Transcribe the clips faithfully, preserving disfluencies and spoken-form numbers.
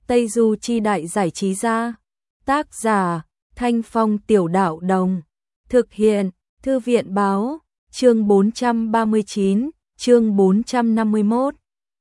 Tây Du Chi Đại Giải Trí Gia. Tác giả Thanh Phong Tiểu Đạo Đồng. Thực hiện Thư viện Báo. Chương bốn trăm ba mươi chín, chương bốn trăm năm mươi mốt.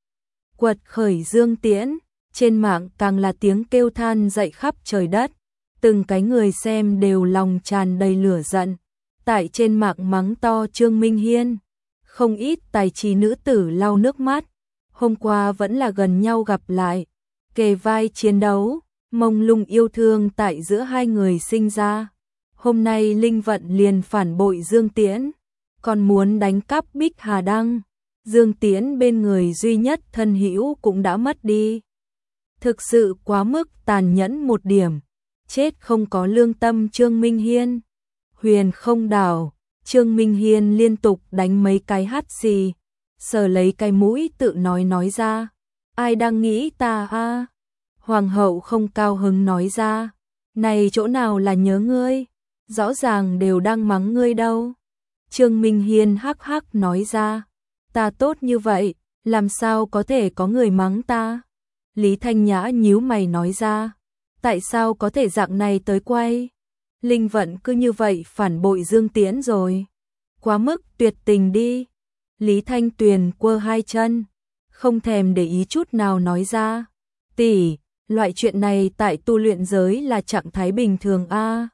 Quật khởi Dương Tiễn, trên mạng càng là tiếng kêu than dậy khắp trời đất. Từng cái người xem đều lòng tràn đầy lửa giận. Tại trên mạng mắng to Trương Minh Hiên. Không ít tài trí nữ tử lau nước mắt. Hôm qua vẫn là gần nhau gặp lại, kề vai chiến đấu, mông lung yêu thương tại giữa hai người sinh ra. Hôm nay Linh Vận liền phản bội Dương Tiễn, còn muốn đánh cắp Bích Hà Đăng. Dương Tiễn bên người duy nhất thân hữu cũng đã mất đi. Thực sự quá mức tàn nhẫn một điểm, chết không có lương tâm Trương Minh Hiên. Huyền Không Đảo, Trương Minh Hiên liên tục đánh mấy cái hắt xì, sờ lấy cái mũi tự nói nói ra. Ai đang nghĩ ta a? Hoàng hậu không cao hứng nói ra. Này chỗ nào là nhớ ngươi, rõ ràng đều đang mắng ngươi đâu. Trương Minh Hiên hắc hắc nói ra. Ta tốt như vậy, làm sao có thể có người mắng ta? Lý Thanh Nhã nhíu mày nói ra. Tại sao có thể dạng này tới quay? Linh Vận cứ như vậy phản bội Dương Tiễn rồi. Quá mức tuyệt tình đi. Lý Thanh Tuyền quơ hai chân, không thèm để ý chút nào nói ra. Tỷ, loại chuyện này tại tu luyện giới là trạng thái bình thường a.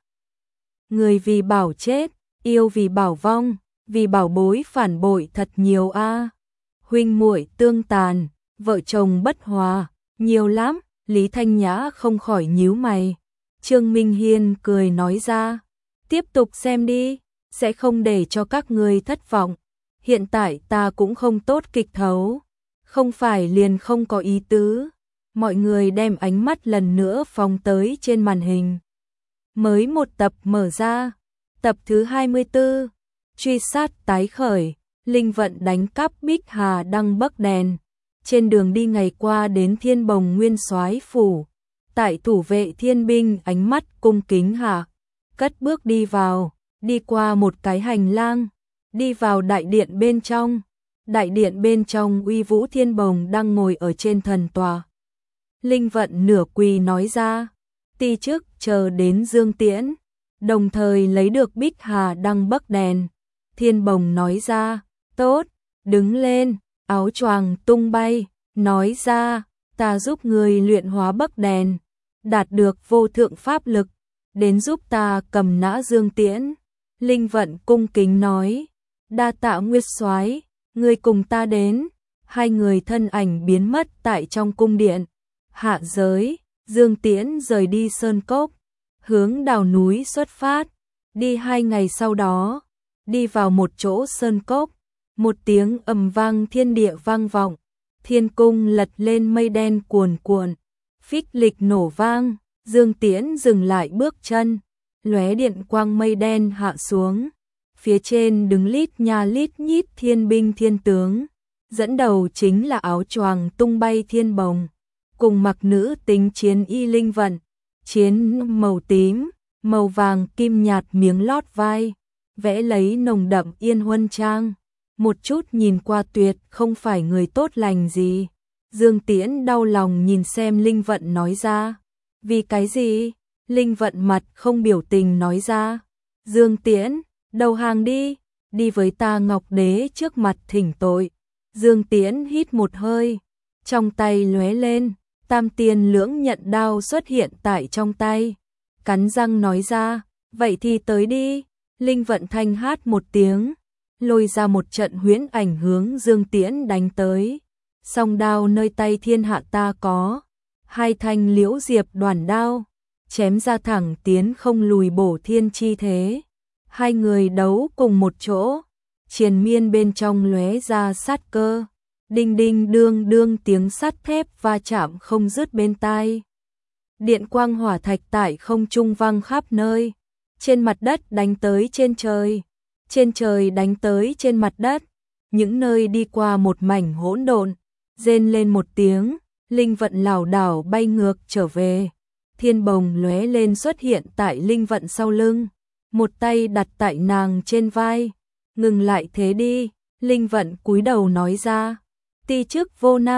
Người vì bảo chết, yêu vì bảo vong, vì bảo bối phản bội thật nhiều a. Huynh muội tương tàn, vợ chồng bất hòa, nhiều lắm. Lý Thanh Nhã không khỏi nhíu mày. Trương Minh Hiên cười nói ra. Tiếp tục xem đi, sẽ không để cho các người thất vọng. Hiện tại ta cũng không tốt kịch thấu, không phải liền không có ý tứ. Mọi người đem ánh mắt lần nữa phóng tới trên màn hình. Mới một tập mở ra, tập thứ hai mươi tư, truy sát tái khởi, Linh Vận đánh cắp Bích Hà Đăng Bắc đèn. Trên đường đi ngày qua đến Thiên Bồng Nguyên Soái phủ, tại thủ vệ thiên binh ánh mắt cung kính hạ, cất bước đi vào, đi qua một cái hành lang, đi vào đại điện bên trong. Đại điện bên trong Uy Vũ Thiên Bồng đang ngồi ở trên thần tòa. Linh Vận nửa quỳ nói ra, ti chức chờ đến Dương Tiễn, đồng thời lấy được Bích Hà Đăng Bắc đèn. Thiên Bồng nói ra, tốt, đứng lên, áo choàng tung bay, nói ra, ta giúp người luyện hóa Bắc đèn, đạt được vô thượng pháp lực, đến giúp ta cầm nã Dương Tiễn. Linh Vận cung kính nói, đa tạ Nguyệt Soái, người cùng ta đến. Hai người thân ảnh biến mất tại trong cung điện. Hạ giới, Dương Tiễn rời đi sơn cốc, hướng đào núi xuất phát. Đi hai ngày sau đó, đi vào một chỗ sơn cốc, một tiếng ầm vang thiên địa vang vọng, thiên cung lật lên mây đen cuồn cuộn, phích lịch nổ vang. Dương Tiễn dừng lại bước chân, lóe điện quang mây đen hạ xuống. Phía trên đứng lít nha lít nhít thiên binh thiên tướng, dẫn đầu chính là áo choàng tung bay Thiên Bồng, cùng mặc nữ tính chiến y Linh Vận, chiến màu tím, màu vàng kim nhạt miếng lót vai, vẽ lấy nồng đậm yên huân trang, một chút nhìn qua tuyệt không phải người tốt lành gì. Dương Tiễn đau lòng nhìn xem Linh Vận nói ra, vì cái gì? Linh Vận mặt không biểu tình nói ra, Dương Tiễn, đầu hàng đi, đi với ta Ngọc Đế trước mặt thỉnh tội. Dương Tiễn hít một hơi, trong tay lóe lên, tam tiên lưỡng nhận đao xuất hiện tại trong tay, cắn răng nói ra, vậy thì tới đi. Linh Vận thanh hát một tiếng, lôi ra một trận huyễn ảnh hướng Dương Tiễn đánh tới. Song đao nơi tay thiên hạ ta có, hai thanh liễu diệp đoàn đao, chém ra thẳng tiến không lùi bổ thiên chi thế. Hai người đấu cùng một chỗ, triền miên bên trong lóe ra sát cơ, đinh đinh đương đương tiếng sắt thép va chạm không dứt bên tai. Điện quang hỏa thạch tại không trung vang khắp nơi, trên mặt đất đánh tới trên trời, trên trời đánh tới trên mặt đất, những nơi đi qua một mảnh hỗn độn. Rên lên một tiếng, Linh Vận lảo đảo bay ngược trở về. Thiên Bồng lóe lên xuất hiện tại Linh Vận sau lưng, một tay đặt tại nàng trên vai. Ngừng lại thế đi, Linh Vận cúi đầu nói ra, ti chức vô năng.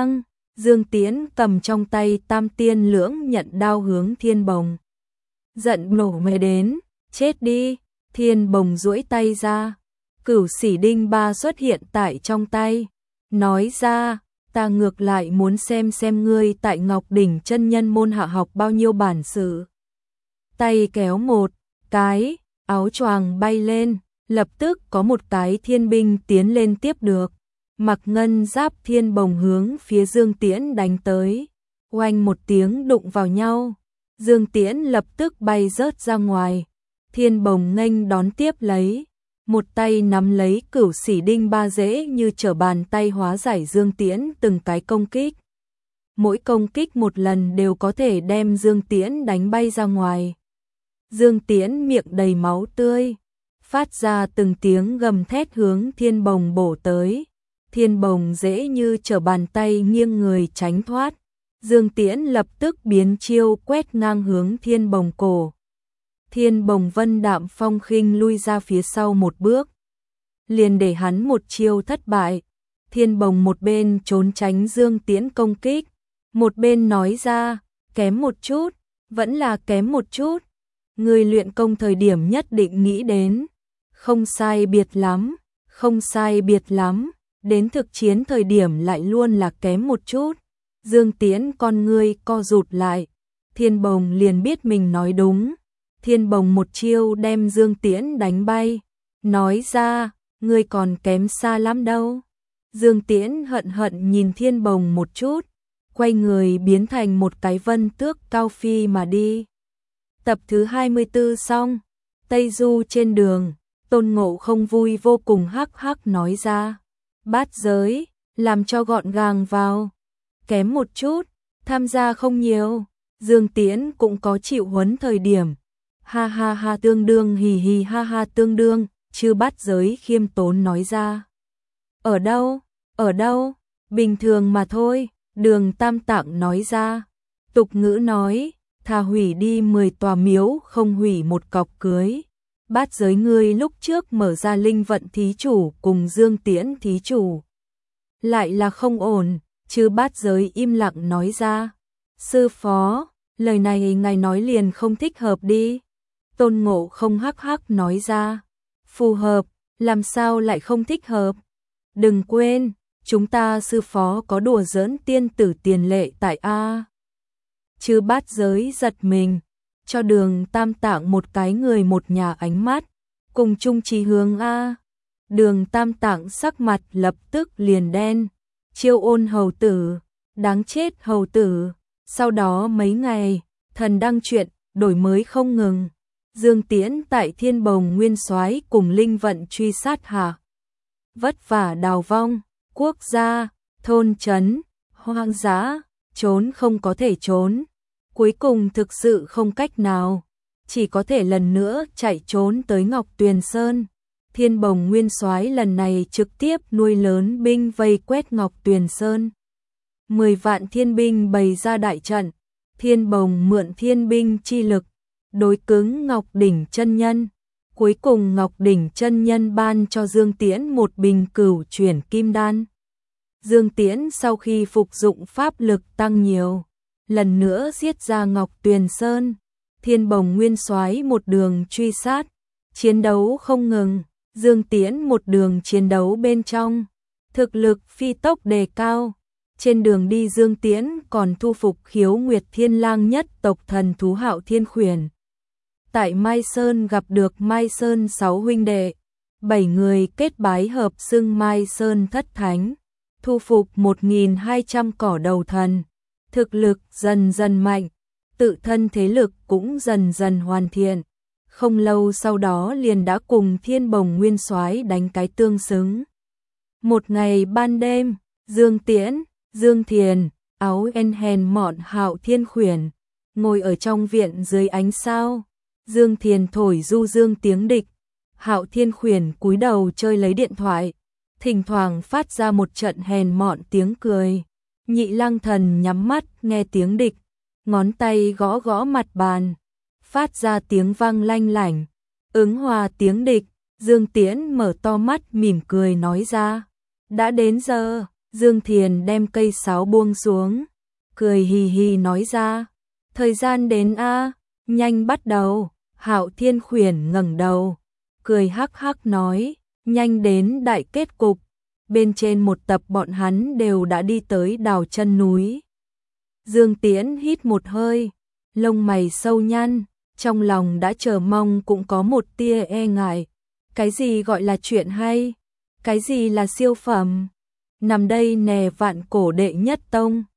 Dương Tiễn cầm trong tay Tam Tiên Lưỡng Nhận đao hướng Thiên Bồng giận nổ mề đến, chết đi. Thiên Bồng duỗi tay ra, Cửu Sĩ Đinh Ba xuất hiện tại trong tay, nói ra, ta ngược lại muốn xem xem ngươi tại Ngọc Đỉnh chân nhân môn hạ học bao nhiêu bản sự. Tay kéo một cái, áo choàng bay lên, lập tức có một cái thiên binh tiến lên tiếp được. Mặc ngân giáp Thiên Bồng hướng phía Dương Tiễn đánh tới, oanh một tiếng đụng vào nhau, Dương Tiễn lập tức bay rớt ra ngoài. Thiên Bồng nghênh đón tiếp lấy, một tay nắm lấy Cửu Sĩ Đinh Ba dễ như trở bàn tay hóa giải Dương Tiễn từng cái công kích. Mỗi công kích một lần đều có thể đem Dương Tiễn đánh bay ra ngoài. Dương Tiễn miệng đầy máu tươi, phát ra từng tiếng gầm thét hướng Thiên Bồng bổ tới. Thiên Bồng dễ như trở bàn tay nghiêng người tránh thoát. Dương Tiễn lập tức biến chiêu quét ngang hướng Thiên Bồng cổ. Thiên Bồng vân đạm phong khinh lui ra phía sau một bước, liền để hắn một chiêu thất bại. Thiên Bồng một bên trốn tránh Dương Tiễn công kích, một bên nói ra, kém một chút, vẫn là kém một chút. Người luyện công thời điểm nhất định nghĩ đến, không sai biệt lắm, không sai biệt lắm, đến thực chiến thời điểm lại luôn là kém một chút. Dương Tiễn con ngươi co rụt lại, Thiên Bồng liền biết mình nói đúng. Thiên Bồng một chiêu đem Dương Tiễn đánh bay, nói ra, ngươi còn kém xa lắm đâu. Dương Tiễn hận hận nhìn Thiên Bồng một chút, quay người biến thành một cái vân tước cao phi mà đi. Tập thứ hai mươi tư xong, Tây Du trên đường, Tôn Ngộ Không vui vô cùng hắc hắc nói ra, bát giới, làm cho gọn gàng vào, kém một chút, tham gia không nhiều, Dương Tiễn cũng có chịu huấn thời điểm. Ha ha ha tương đương hì hì ha ha tương đương, chư bát giới khiêm tốn nói ra. Ở đâu, ở đâu, bình thường mà thôi, Đường Tam Tạng nói ra. Tục ngữ nói, thà hủy đi mười tòa miếu không hủy một cọc cưới. Bát giới ngươi lúc trước mở ra linh vận thí chủ cùng Dương Tiễn thí chủ. Lại là không ổn, chư bát giới im lặng nói ra. Sư phó, lời này ngài nói liền không thích hợp đi. Tôn Ngộ Không hắc hắc nói ra, phù hợp, làm sao lại không thích hợp? Đừng quên, chúng ta sư phó có đùa giỡn tiên tử tiền lệ tại A. Chư bát giới giật mình, cho Đường Tam Tạng một cái người một nhà ánh mắt, cùng chung chí hướng A. Đường Tam Tạng sắc mặt lập tức liền đen, chiêu ôn hầu tử, đáng chết hầu tử. Sau đó mấy ngày, thần đăng truyện, đổi mới không ngừng. Dương Tiễn tại Thiên Bồng Nguyên Soái cùng linh vận truy sát hạ. Vất vả đào vong, quốc gia, thôn trấn, hoang dã, trốn không có thể trốn. Cuối cùng thực sự không cách nào, chỉ có thể lần nữa chạy trốn tới Ngọc Tuyền Sơn. Thiên Bồng Nguyên Soái lần này trực tiếp nuôi lớn binh vây quét Ngọc Tuyền Sơn. Mười vạn thiên binh bày ra đại trận, Thiên Bồng mượn thiên binh chi lực, đối cứng Ngọc Đỉnh chân nhân. Cuối cùng Ngọc Đỉnh chân nhân ban cho Dương Tiễn một bình cửu chuyển kim đan. Dương Tiễn sau khi phục dụng pháp lực tăng nhiều, lần nữa giết ra Ngọc Tuyền Sơn. Thiên Bồng Nguyên Soái một đường truy sát, chiến đấu không ngừng. Dương Tiễn một đường chiến đấu bên trong, thực lực phi tốc đề cao. Trên đường đi Dương Tiễn còn thu phục Khiếu Nguyệt Thiên Lang nhất tộc thần thú Hạo Thiên Khuyển. Tại Mai Sơn gặp được Mai Sơn sáu huynh đệ, bảy người kết bái hợp xưng Mai Sơn thất thánh, thu phục một nghìn hai trăm cỏ đầu thần, thực lực dần dần mạnh, tự thân thế lực cũng dần dần hoàn thiện. Không lâu sau đó liền đã cùng Thiên Bồng Nguyên Soái đánh cái tương xứng. Một ngày ban đêm, Dương Tiễn, Dương Thiền, áo en hèn mọn Hạo Thiên Khuyển, ngồi ở trong viện dưới ánh sao. Dương Thiền thổi du dương tiếng địch, Hạo Thiên Khuyển cúi đầu chơi lấy điện thoại, thỉnh thoảng phát ra một trận hèn mọn tiếng cười. Nhị Lang Thần nhắm mắt nghe tiếng địch, ngón tay gõ gõ mặt bàn, phát ra tiếng vang lanh lảnh, ứng hòa tiếng địch. Dương Tiễn mở to mắt mỉm cười nói ra, đã đến giờ, Dương Thiền đem cây sáo buông xuống, cười hì hì nói ra, thời gian đến a, nhanh bắt đầu. Hạo Thiên Khuyển ngẩng đầu, cười hắc hắc nói, nhanh đến đại kết cục. Bên trên một tập bọn hắn đều đã đi tới đào chân núi. Dương Tiễn hít một hơi, lông mày sâu nhăn, trong lòng đã chờ mong cũng có một tia e ngại. Cái gì gọi là chuyện hay? Cái gì là siêu phẩm? Nằm đây nè vạn cổ đệ nhất tông,